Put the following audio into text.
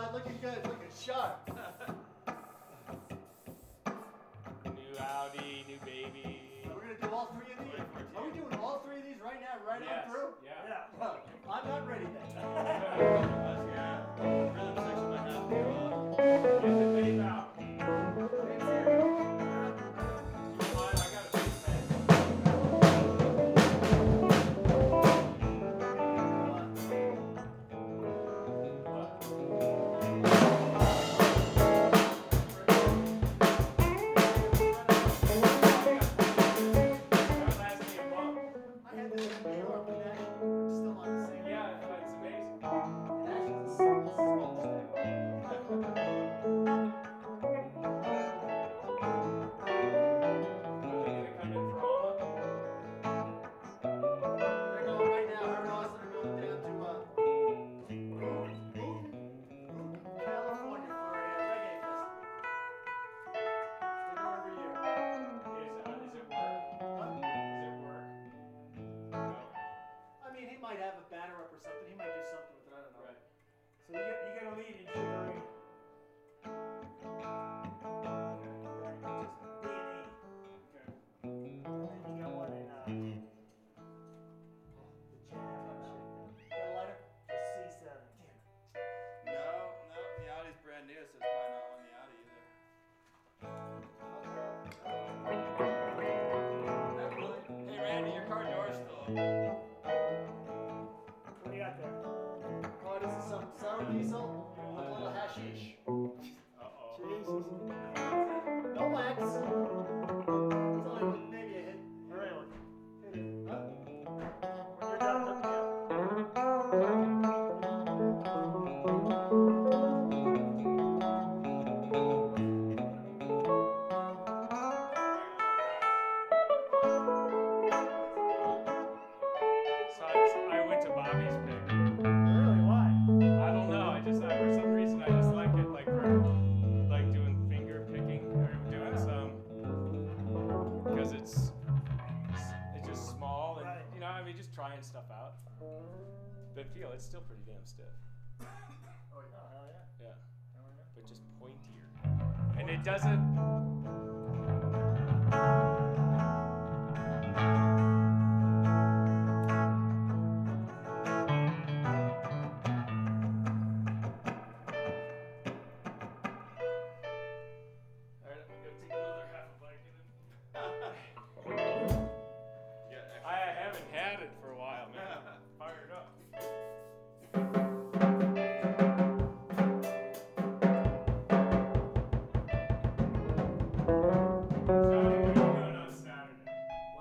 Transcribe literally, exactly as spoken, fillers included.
bud. Looking good. Looking sharp. New Audi, new baby. So we're gonna do all three of these. Are we doing all three of these right now, right Yes. on through? Yeah. Yeah. Well, I'm not ready then. Yeah. Rhythm section might have to, uh, Get the bass out. Thanks, Eric. You mind? I got a bass man. I had this in New York, but actually we're still on the same. Yeah, it's amazing. It actually is a small Are they gonna come in for Alma? They're going right now. Her and Austin are going down to uh, California for a reggae festival. They go every year. Is, uh, is it work? Huh? Is it work? No. I mean, he might have a banner up or something. He might do something with it. I don't know. Right. So you get, you get a lead in Sugar Ray. D and E. Okay. And then you got one in uh, the jam. Got a lighter? Just C seven. no, no, the Audi's brand new, so it's probably not on the Audi either. Never mind. Hey Randy, your car door's still open. What do you got there? Oh, this is some sour diesel with a little hashish. Uh-oh. Jesus. No wax. It's only with maybe a hit. Really? hit it. Huh? When you're done, hook me up. So I, I went to Bobby's pick. Really? Why? I don't know. I just, I, for some reason, I just like it, like for, like doing finger picking or doing some, because it's, it's just small and Right. you know, I mean, just trying stuff out. But feel it's still pretty damn stiff. Oh, hell yeah. Yeah, Hell yeah. but just pointier, and it doesn't.